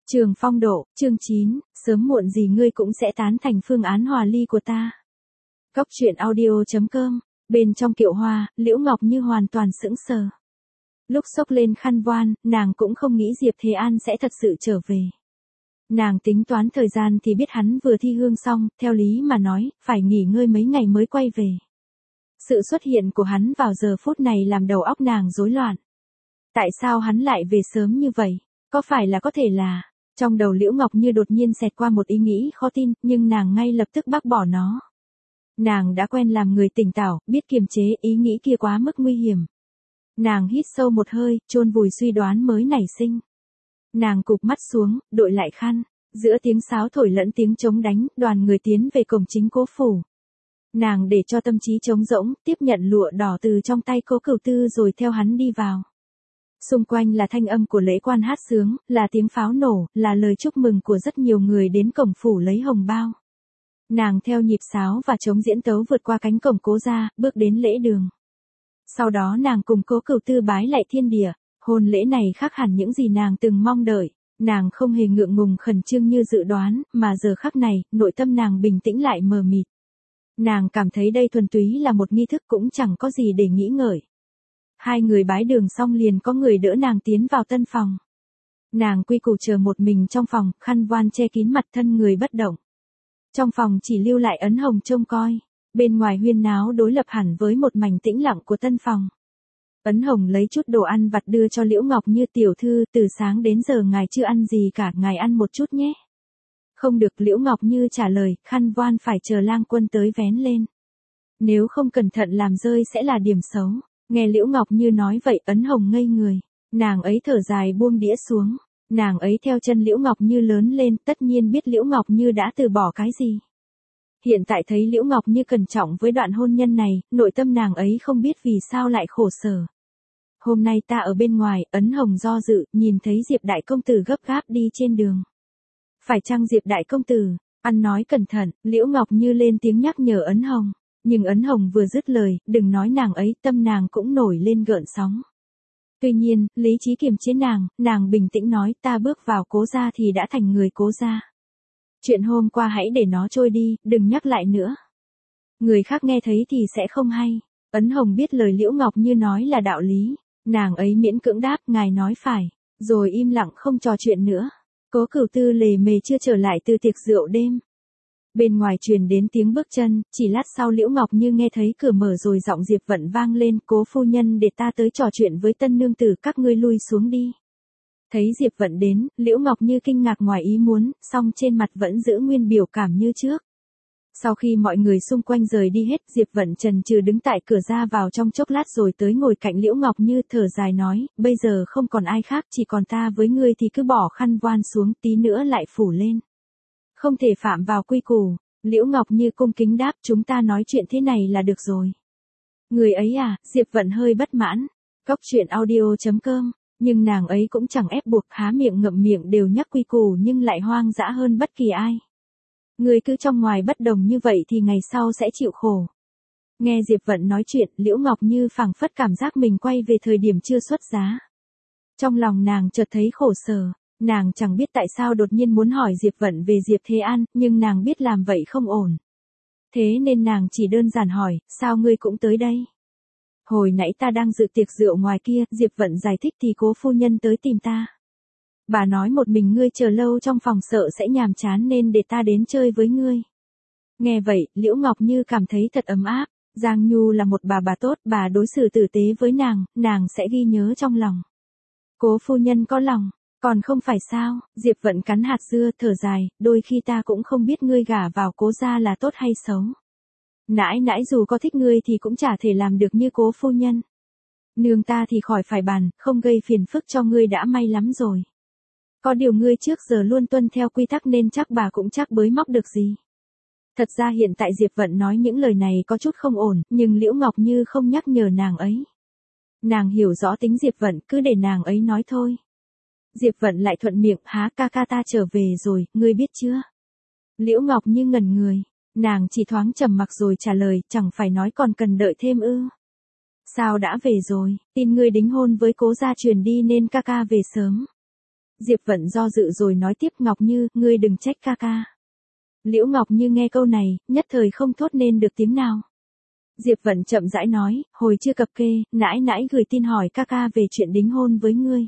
Trường Phong Độ, chương 9, sớm muộn gì ngươi cũng sẽ tán thành phương án hòa ly của ta. Cóc truyện audio.com, bên trong kiệu hoa, Liễu Ngọc Như hoàn toàn sững sờ. Lúc xốc lên khăn voan, nàng cũng không nghĩ Diệp Thế An sẽ thật sự trở về. Nàng tính toán thời gian thì biết hắn vừa thi hương xong, theo lý mà nói, phải nghỉ ngơi mấy ngày mới quay về. Sự xuất hiện của hắn vào giờ phút này làm đầu óc nàng rối loạn. Tại sao hắn lại về sớm như vậy? Có phải là có thể là... Trong đầu Liễu Ngọc Như đột nhiên xẹt qua một ý nghĩ khó tin, nhưng nàng ngay lập tức bác bỏ nó. Nàng đã quen làm người tỉnh táo, biết kiềm chế ý nghĩ kia quá mức nguy hiểm. Nàng hít sâu một hơi, chôn vùi suy đoán mới nảy sinh. Nàng cụp mắt xuống, đội lại khăn. Giữa tiếng sáo thổi lẫn tiếng trống đánh, đoàn người tiến về cổng chính Cố phủ. Nàng để cho tâm trí trống rỗng, tiếp nhận lụa đỏ từ trong tay Cố Cửu Tư rồi theo hắn đi vào. Xung quanh là thanh âm của lễ quan hát sướng, là tiếng pháo nổ, là lời chúc mừng của rất nhiều người đến cổng phủ lấy hồng bao. Nàng theo nhịp sáo và trống diễn tấu vượt qua cánh cổng Cố gia, bước đến lễ đường. Sau đó nàng cùng Cố Cửu Tư bái lạy thiên địa, hôn lễ này khác hẳn những gì nàng từng mong đợi. Nàng không hề ngượng ngùng khẩn trương như dự đoán, mà giờ khắc này, nội tâm nàng bình tĩnh lại mờ mịt. Nàng cảm thấy đây thuần túy là một nghi thức cũng chẳng có gì để nghĩ ngợi. Hai người bái đường xong liền có người đỡ nàng tiến vào tân phòng. Nàng quy củ chờ một mình trong phòng, khăn voan che kín mặt thân người bất động. Trong phòng chỉ lưu lại ấn hồng trông coi, bên ngoài huyên náo đối lập hẳn với một mảnh tĩnh lặng của tân phòng. Ấn hồng lấy chút đồ ăn vặt đưa cho Liễu Ngọc Như tiểu thư, từ sáng đến giờ ngài chưa ăn gì cả, ngài ăn một chút nhé. Không được, Liễu Ngọc Như trả lời, khăn voan phải chờ lang quân tới vén lên. Nếu không cẩn thận làm rơi sẽ là điểm xấu. Nghe Liễu Ngọc Như nói vậy, Ấn hồng ngây người. Nàng ấy thở dài buông đĩa xuống. Nàng ấy theo chân Liễu Ngọc Như lớn lên, tất nhiên biết Liễu Ngọc Như đã từ bỏ cái gì. Hiện tại thấy Liễu Ngọc Như cẩn trọng với đoạn hôn nhân này, nội tâm nàng ấy không biết vì sao lại khổ sở. Hôm nay ta ở bên ngoài, Ấn hồng do dự, nhìn thấy Diệp đại công tử gấp gáp đi trên đường. Phải chăng Diệp đại công tử? Ăn nói cẩn thận, Liễu Ngọc Như lên tiếng nhắc nhở Ấn hồng. Nhưng Ấn hồng vừa dứt lời, đừng nói nàng ấy, tâm nàng cũng nổi lên gợn sóng. Tuy nhiên, lý trí kiềm chế nàng bình tĩnh nói, ta bước vào Cố gia thì đã thành người Cố gia. Chuyện hôm qua hãy để nó trôi đi, đừng nhắc lại nữa. Người khác nghe thấy thì sẽ không hay. Ấn hồng biết lời Liễu Ngọc Như nói là đạo lý. Nàng ấy miễn cưỡng đáp, ngài nói phải. Rồi im lặng không trò chuyện nữa. Cố Cửu Tư lề mề chưa trở lại từ tiệc rượu đêm. Bên ngoài truyền đến tiếng bước chân, chỉ lát sau Liễu Ngọc Như nghe thấy cửa mở rồi giọng Diệp Vận vang lên, Cố phu nhân để ta tới trò chuyện với tân nương tử, các ngươi lui xuống đi. Thấy Diệp Vận đến, Liễu Ngọc Như kinh ngạc ngoài ý muốn, song trên mặt vẫn giữ nguyên biểu cảm như trước. Sau khi mọi người xung quanh rời đi hết, Diệp Vận chần chừ đứng tại cửa ra vào trong chốc lát rồi tới ngồi cạnh Liễu Ngọc Như, thở dài nói, bây giờ không còn ai khác, chỉ còn ta với ngươi thì cứ bỏ khăn voan xuống, tí nữa lại phủ lên. Không thể phạm vào quy củ. Liễu Ngọc Như cung kính đáp, chúng ta nói chuyện thế này là được rồi. Người ấy à? Diệp Vận hơi bất mãn. Cóc truyện audio.com, nhưng nàng ấy cũng chẳng ép buộc, há miệng ngậm miệng đều nhắc quy củ nhưng lại hoang dã hơn bất kỳ ai. Người cứ trong ngoài bất đồng như vậy thì ngày sau sẽ chịu khổ. Nghe Diệp Vận nói chuyện, Liễu Ngọc Như phảng phất cảm giác mình quay về thời điểm chưa xuất giá. Trong lòng nàng chợt thấy khổ sở. Nàng chẳng biết tại sao đột nhiên muốn hỏi Diệp Vận về Diệp Thế An, nhưng nàng biết làm vậy không ổn. Thế nên nàng chỉ đơn giản hỏi, sao ngươi cũng tới đây? Hồi nãy ta đang dự tiệc rượu ngoài kia, Diệp Vận giải thích thì Cố phu nhân tới tìm ta. Bà nói một mình ngươi chờ lâu trong phòng sợ sẽ nhàm chán nên để ta đến chơi với ngươi. Nghe vậy, Liễu Ngọc Như cảm thấy thật ấm áp. Giang Nhu là một bà tốt, bà đối xử tử tế với nàng sẽ ghi nhớ trong lòng. Cố phu nhân có lòng. Còn không phải sao? Diệp Vận cắn hạt dưa, thở dài, đôi khi ta cũng không biết ngươi gả vào Cố gia là tốt hay xấu. Nãi nãi dù có thích ngươi thì cũng chả thể làm được như Cố phu nhân. Nương ta thì khỏi phải bàn, không gây phiền phức cho ngươi đã may lắm rồi. Có điều ngươi trước giờ luôn tuân theo quy tắc nên chắc bà cũng chắc bới móc được gì. Thật ra hiện tại Diệp Vận nói những lời này có chút không ổn, nhưng Liễu Ngọc Như không nhắc nhở nàng ấy. Nàng hiểu rõ tính Diệp Vận, cứ để nàng ấy nói thôi. Diệp Vận lại thuận miệng, há ca ca ta trở về rồi, ngươi biết chưa? Liễu Ngọc Như ngẩn người, nàng chỉ thoáng trầm mặc rồi trả lời, chẳng phải nói còn cần đợi thêm ư? Sao đã về rồi, tin ngươi đính hôn với Cố gia truyền đi nên ca ca về sớm. Diệp Vận do dự rồi nói tiếp, Ngọc Như, ngươi đừng trách ca ca. Liễu Ngọc Như nghe câu này, nhất thời không thốt nên được tiếng nào. Diệp Vận chậm rãi nói, hồi chưa cập kê, nãi nãi gửi tin hỏi ca ca về chuyện đính hôn với ngươi.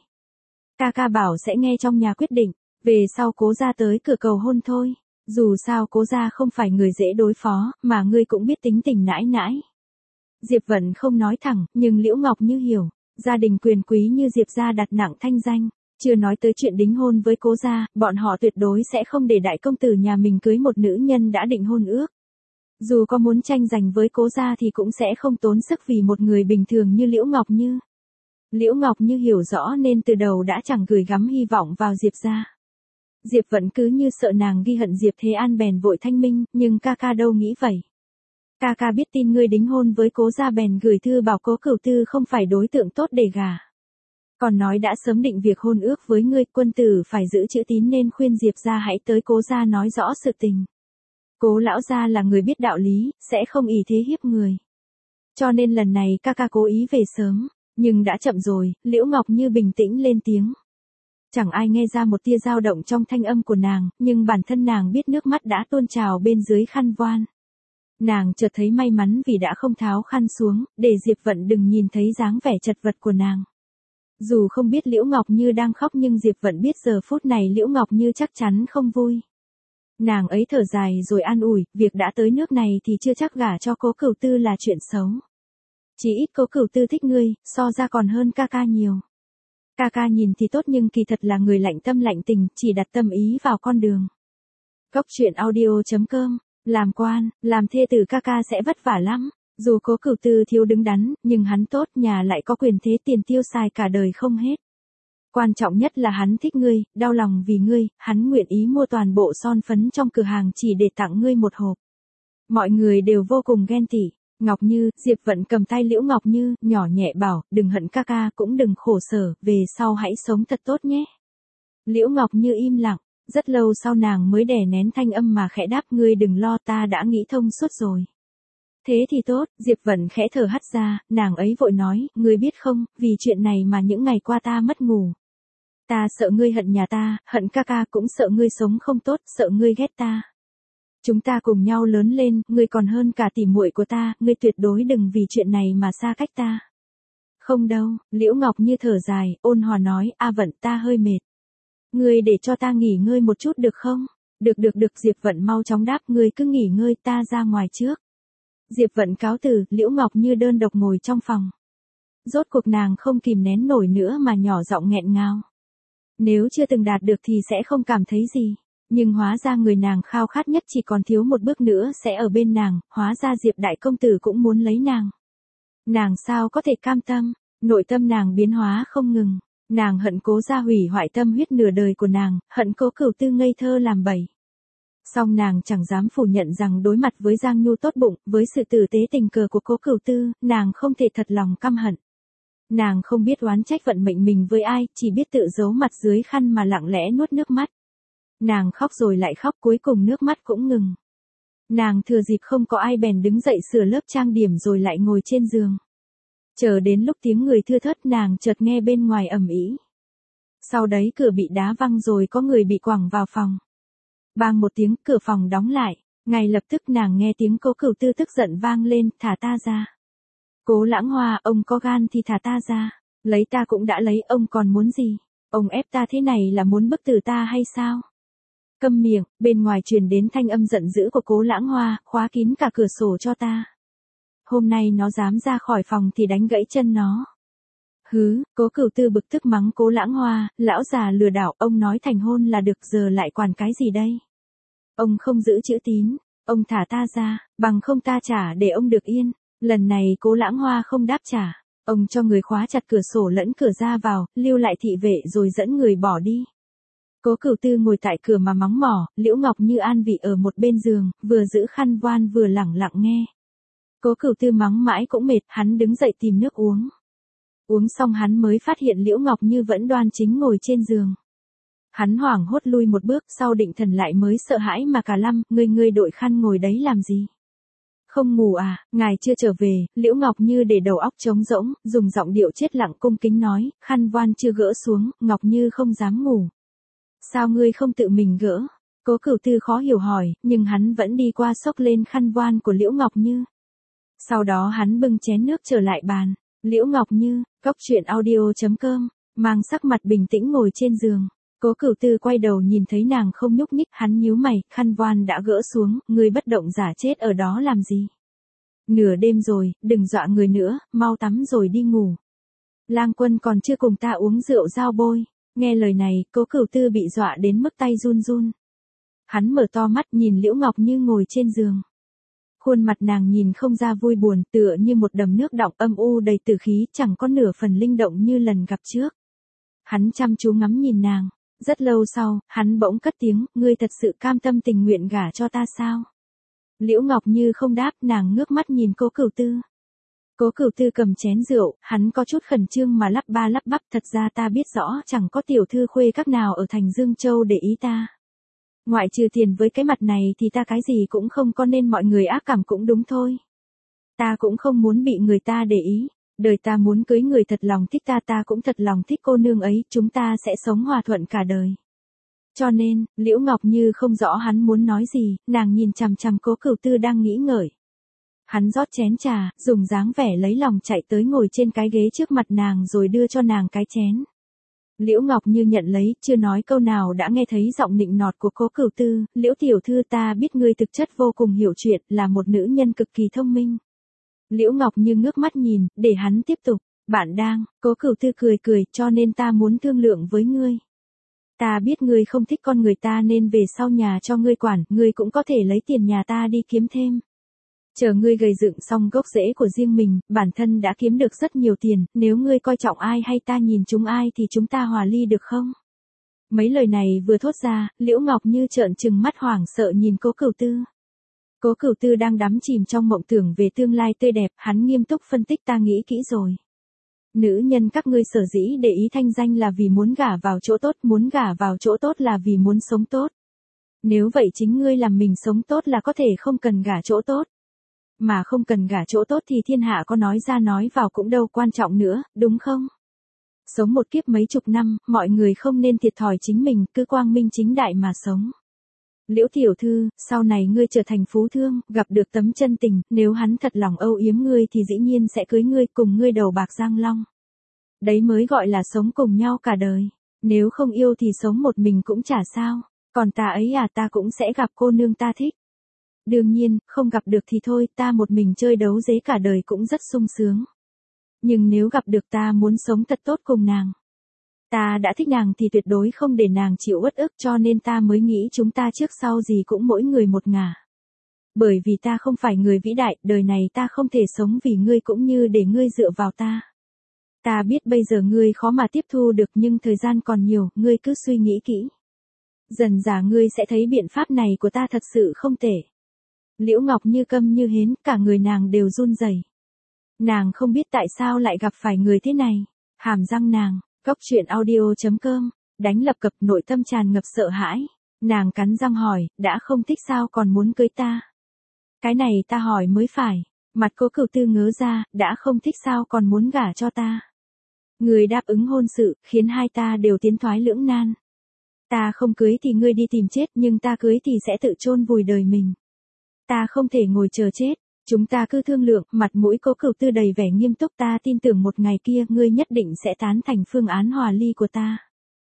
Ca ca bảo sẽ nghe trong nhà quyết định, về sau cố gia tới cửa cầu hôn thôi. Dù sao cố gia không phải người dễ đối phó, mà ngươi cũng biết tính tình nãi nãi. Diệp Vận không nói thẳng, nhưng Liễu Ngọc Như hiểu, gia đình quyền quý như Diệp gia đặt nặng thanh danh, chưa nói tới chuyện đính hôn với cố gia, bọn họ tuyệt đối sẽ không để đại công tử nhà mình cưới một nữ nhân đã định hôn ước. Dù có muốn tranh giành với cố gia thì cũng sẽ không tốn sức vì một người bình thường như Liễu Ngọc Như. Liễu Ngọc Như hiểu rõ nên từ đầu đã chẳng gửi gắm hy vọng vào Diệp gia. Diệp Vận cứ như sợ nàng ghi hận Diệp Thế An bèn vội thanh minh, nhưng ca ca đâu nghĩ vậy. Ca ca biết tin ngươi đính hôn với cố gia bèn gửi thư bảo Cố Cửu Tư không phải đối tượng tốt để gả. Còn nói đã sớm định việc hôn ước với ngươi, quân tử phải giữ chữ tín nên khuyên Diệp gia hãy tới cố gia nói rõ sự tình. Cố lão gia là người biết đạo lý, sẽ không ỷ thế hiếp người. Cho nên lần này ca ca cố ý về sớm, nhưng đã chậm rồi, Liễu Ngọc Như bình tĩnh lên tiếng. Chẳng ai nghe ra một tia dao động trong thanh âm của nàng, nhưng bản thân nàng biết nước mắt đã tuôn trào bên dưới khăn voan. Nàng chợt thấy may mắn vì đã không tháo khăn xuống, để Diệp Vận đừng nhìn thấy dáng vẻ chật vật của nàng. Dù không biết Liễu Ngọc Như đang khóc nhưng Diệp Vận biết giờ phút này Liễu Ngọc Như chắc chắn không vui. Nàng ấy thở dài rồi an ủi, việc đã tới nước này thì chưa chắc gả cho Cố Cửu Tư là chuyện xấu. Chỉ ít Cố Cửu Tư thích ngươi, so ra còn hơn ca ca nhiều. Ca ca nhìn thì tốt nhưng kỳ thật là người lạnh tâm lạnh tình, chỉ đặt tâm ý vào con đường. Cốc truyện audio.com, làm quan, làm thê tử ca ca sẽ vất vả lắm. Dù Cố Cửu Tư thiếu đứng đắn, nhưng hắn tốt, nhà lại có quyền thế, tiền tiêu xài cả đời không hết. Quan trọng nhất là hắn thích ngươi, đau lòng vì ngươi, hắn nguyện ý mua toàn bộ son phấn trong cửa hàng chỉ để tặng ngươi một hộp. Mọi người đều vô cùng ghen tị. Ngọc Như, Diệp Vận cầm tay Liễu Ngọc Như, nhỏ nhẹ bảo, đừng hận ca ca, cũng đừng khổ sở, về sau hãy sống thật tốt nhé. Liễu Ngọc Như im lặng, rất lâu sau nàng mới đè nén thanh âm mà khẽ đáp, ngươi đừng lo, ta đã nghĩ thông suốt rồi. Thế thì tốt, Diệp Vận khẽ thở hắt ra, nàng ấy vội nói, ngươi biết không, vì chuyện này mà những ngày qua ta mất ngủ. Ta sợ ngươi hận nhà ta, hận ca ca, cũng sợ ngươi sống không tốt, sợ ngươi ghét ta. Chúng ta cùng nhau lớn lên, ngươi còn hơn cả tỉ muội của ta, ngươi tuyệt đối đừng vì chuyện này mà xa cách ta. Không đâu, Liễu Ngọc Như thở dài, ôn hòa nói, A Vận, ta hơi mệt. Ngươi để cho ta nghỉ ngơi một chút được không? Được, Diệp Vận mau chóng đáp, ngươi cứ nghỉ ngơi, ta ra ngoài trước. Diệp Vận cáo từ, Liễu Ngọc Như đơn độc ngồi trong phòng. Rốt cuộc nàng không kìm nén nổi nữa mà nhỏ giọng nghẹn ngào. Nếu chưa từng đạt được thì sẽ không cảm thấy gì. Nhưng hóa ra người nàng khao khát nhất chỉ còn thiếu một bước nữa sẽ ở bên nàng, hóa ra Diệp đại công tử cũng muốn lấy nàng. Nàng sao có thể cam tâm, nội tâm nàng biến hóa không ngừng. Nàng hận Cố gia hủy hoại tâm huyết nửa đời của nàng, hận Cố Cửu Tư ngây thơ làm bậy. Song nàng chẳng dám phủ nhận rằng đối mặt với Giang Nhu tốt bụng, với sự tử tế tình cờ của Cố Cửu Tư, nàng không thể thật lòng căm hận. Nàng không biết oán trách vận mệnh mình với ai, chỉ biết tự giấu mặt dưới khăn mà lặng lẽ nuốt nước mắt. Nàng khóc rồi lại khóc, cuối cùng nước mắt cũng ngừng. Nàng thừa dịp không có ai bèn đứng dậy sửa lớp trang điểm rồi lại ngồi trên giường. Chờ đến lúc tiếng người thưa thớt nàng chợt nghe bên ngoài ầm ĩ. Sau đấy cửa bị đá văng rồi có người bị quẳng vào phòng. Bang một tiếng, cửa phòng đóng lại, ngay lập tức nàng nghe tiếng Cố Cửu Tư tức giận vang lên, thả ta ra. Cố Lãng Hoa, ông có gan thì thả ta ra, lấy ta cũng đã lấy, ông còn muốn gì? Ông ép ta thế này là muốn bức tử ta hay sao? Câm miệng, bên ngoài truyền đến thanh âm giận dữ của Cố Lãng Hoa, khóa kín cả cửa sổ cho ta. Hôm nay nó dám ra khỏi phòng thì đánh gãy chân nó. Hứ, Cố Cửu Tư bực tức mắng Cố Lãng Hoa, lão già lừa đảo, ông nói thành hôn là được giờ lại quản cái gì đây? Ông không giữ chữ tín, ông thả ta ra, bằng không ta trả để ông được yên. Lần này Cố Lãng Hoa không đáp trả, ông cho người khóa chặt cửa sổ lẫn cửa ra vào, lưu lại thị vệ rồi dẫn người bỏ đi. Cố Cửu Tư ngồi tại cửa mà mắng mỏ, Liễu Ngọc Như an vị ở một bên giường, vừa giữ khăn voan vừa lẳng lặng nghe. Cố Cửu Tư mắng mãi cũng mệt, hắn đứng dậy tìm nước uống. Uống xong hắn mới phát hiện Liễu Ngọc Như vẫn đoan chính ngồi trên giường. Hắn hoảng hốt lui một bước, sau định thần lại mới sợ hãi mà cả lăm, ngươi đội khăn ngồi đấy làm gì? Không ngủ à, ngài chưa trở về, Liễu Ngọc Như để đầu óc trống rỗng, dùng giọng điệu chết lặng cung kính nói, khăn voan chưa gỡ xuống, Ngọc Như không dám ngủ. Sao ngươi không tự mình gỡ? Cố Cửu Tư khó hiểu hỏi, nhưng hắn vẫn đi qua xốc lên khăn voan của Liễu Ngọc Như. Sau đó hắn bưng chén nước trở lại bàn. Liễu Ngọc Như, coctruyện.audio.com, mang sắc mặt bình tĩnh ngồi trên giường. Cố Cửu Tư quay đầu nhìn thấy nàng không nhúc nhích, hắn nhíu mày, khăn voan đã gỡ xuống, ngươi bất động giả chết ở đó làm gì? Nửa đêm rồi, đừng dọa người nữa, mau tắm rồi đi ngủ. Lang Quân còn chưa cùng ta uống rượu giao bôi. Nghe lời này, Cố Cửu Tư bị dọa đến mức tay run run. Hắn mở to mắt nhìn Liễu Ngọc Như ngồi trên giường. Khuôn mặt nàng nhìn không ra vui buồn, tựa như một đầm nước đọng âm u đầy tử khí, chẳng có nửa phần linh động như lần gặp trước. Hắn chăm chú ngắm nhìn nàng. Rất lâu sau, hắn bỗng cất tiếng, ngươi thật sự cam tâm tình nguyện gả cho ta sao? Liễu Ngọc Như không đáp, nàng ngước mắt nhìn Cố Cửu Tư. Cố Cửu Tư cầm chén rượu, hắn có chút khẩn trương mà lắp ba lắp bắp, thật ra ta biết rõ chẳng có tiểu thư khuê các nào ở thành Dương Châu để ý ta. Ngoại trừ tiền với cái mặt này thì ta cái gì cũng không có nên mọi người ác cảm cũng đúng thôi. Ta cũng không muốn bị người ta để ý. Đời ta muốn cưới người thật lòng thích ta, ta cũng thật lòng thích cô nương ấy, chúng ta sẽ sống hòa thuận cả đời. Cho nên, Liễu Ngọc Như không rõ hắn muốn nói gì, nàng nhìn chằm chằm Cố Cửu Tư đang nghĩ ngợi. Hắn rót chén trà, dùng dáng vẻ lấy lòng chạy tới ngồi trên cái ghế trước mặt nàng rồi đưa cho nàng cái chén. Liễu Ngọc Như nhận lấy, chưa nói câu nào đã nghe thấy giọng nịnh nọt của Cố Cửu Tư, Liễu tiểu thư ta biết ngươi thực chất vô cùng hiểu chuyện, là một nữ nhân cực kỳ thông minh. Liễu Ngọc Như ngước mắt nhìn, để hắn tiếp tục, bạn đang, Cố Cửu Tư cười cười, cho nên ta muốn thương lượng với ngươi. Ta biết ngươi không thích con người ta nên về sau nhà cho ngươi quản, ngươi cũng có thể lấy tiền nhà ta đi kiếm thêm. Chờ ngươi gầy dựng xong gốc rễ của riêng mình, bản thân đã kiếm được rất nhiều tiền, nếu ngươi coi trọng ai hay ta nhìn chúng ai thì chúng ta hòa ly được không? Mấy lời này vừa thốt ra, Liễu Ngọc Như trợn trừng mắt hoảng sợ nhìn Cố Cửu Tư. Cố Cửu Tư đang đắm chìm trong mộng tưởng về tương lai tươi đẹp, hắn nghiêm túc phân tích, ta nghĩ kỹ rồi. Nữ nhân các ngươi sở dĩ để ý thanh danh là vì muốn gả vào chỗ tốt, muốn gả vào chỗ tốt là vì muốn sống tốt. Nếu vậy chính ngươi làm mình sống tốt là có thể không cần gả chỗ tốt. Mà không cần gả chỗ tốt thì thiên hạ có nói ra nói vào cũng đâu quan trọng nữa, đúng không? Sống một kiếp mấy chục năm, mọi người không nên thiệt thòi chính mình, cứ quang minh chính đại mà sống. Liễu tiểu thư, sau này ngươi trở thành phú thương, gặp được tấm chân tình, nếu hắn thật lòng âu yếm ngươi thì dĩ nhiên sẽ cưới ngươi, cùng ngươi đầu bạc răng long. Đấy mới gọi là sống cùng nhau cả đời. Nếu không yêu thì sống một mình cũng chả sao. Còn ta ấy à, ta cũng sẽ gặp cô nương ta thích. Đương nhiên, không gặp được thì thôi, ta một mình chơi đấu dế cả đời cũng rất sung sướng. Nhưng nếu gặp được ta muốn sống thật tốt cùng nàng. Ta đã thích nàng thì tuyệt đối không để nàng chịu uất ức, cho nên ta mới nghĩ chúng ta trước sau gì cũng mỗi người một ngả. Bởi vì ta không phải người vĩ đại, đời này ta không thể sống vì ngươi cũng như để ngươi dựa vào ta. Ta biết bây giờ ngươi khó mà tiếp thu được nhưng thời gian còn nhiều, ngươi cứ suy nghĩ kỹ. Dần dà ngươi sẽ thấy biện pháp này của ta thật sự không tệ. Liễu Ngọc Như câm như hến, cả người nàng đều run rẩy. Nàng không biết tại sao lại gặp phải người thế này. Hàm răng nàng, coctruyện.audio.com, đánh lập cập, nội tâm tràn ngập sợ hãi. Nàng cắn răng hỏi, đã không thích sao còn muốn cưới ta? Cái này ta hỏi mới phải. Mặt Cố Cửu Tư ngớ ra, đã không thích sao còn muốn gả cho ta? Người đáp ứng hôn sự, khiến hai ta đều tiến thoái lưỡng nan. Ta không cưới thì ngươi đi tìm chết, nhưng ta cưới thì sẽ tự chôn vùi đời mình. Ta không thể ngồi chờ chết. Chúng ta cứ thương lượng, mặt mũi Cố Cửu Tư đầy vẻ nghiêm túc, ta tin tưởng một ngày kia ngươi nhất định sẽ tán thành phương án hòa ly của ta.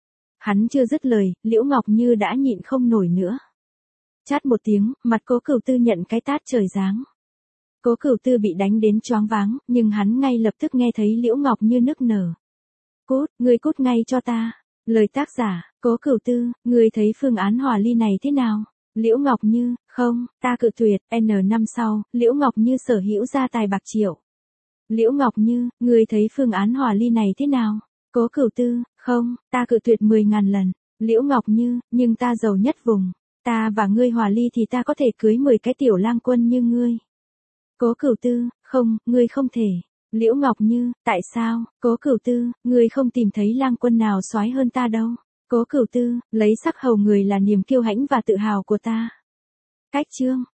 Hắn chưa dứt lời, Liễu Ngọc Như đã nhịn không nổi nữa. Chát một tiếng, mặt Cố Cửu Tư nhận cái tát trời giáng. Cố Cửu Tư bị đánh đến choáng váng, nhưng hắn ngay lập tức nghe thấy Liễu Ngọc Như nức nở. Cút, ngươi cút ngay cho ta. Lời tác giả, Cố Cửu Tư, ngươi thấy phương án hòa ly này thế nào? Liễu Ngọc Như, không, ta cự tuyệt. N năm sau, Liễu Ngọc Như sở hữu gia tài bạc triệu. Liễu Ngọc Như, ngươi thấy phương án hòa ly này thế nào? Cố Cửu Tư, không, ta cự tuyệt 10.000 lần. Liễu Ngọc Như, nhưng ta giàu nhất vùng. Ta và ngươi hòa ly thì ta có thể cưới 10 cái tiểu lang quân như ngươi. Cố Cửu Tư, không, ngươi không thể. Liễu Ngọc Như, tại sao? Cố Cửu Tư, ngươi không tìm thấy lang quân nào soái hơn ta đâu. Cố Cửu Tư, lấy sắc hầu người là niềm kiêu hãnh và tự hào của ta. Cách chương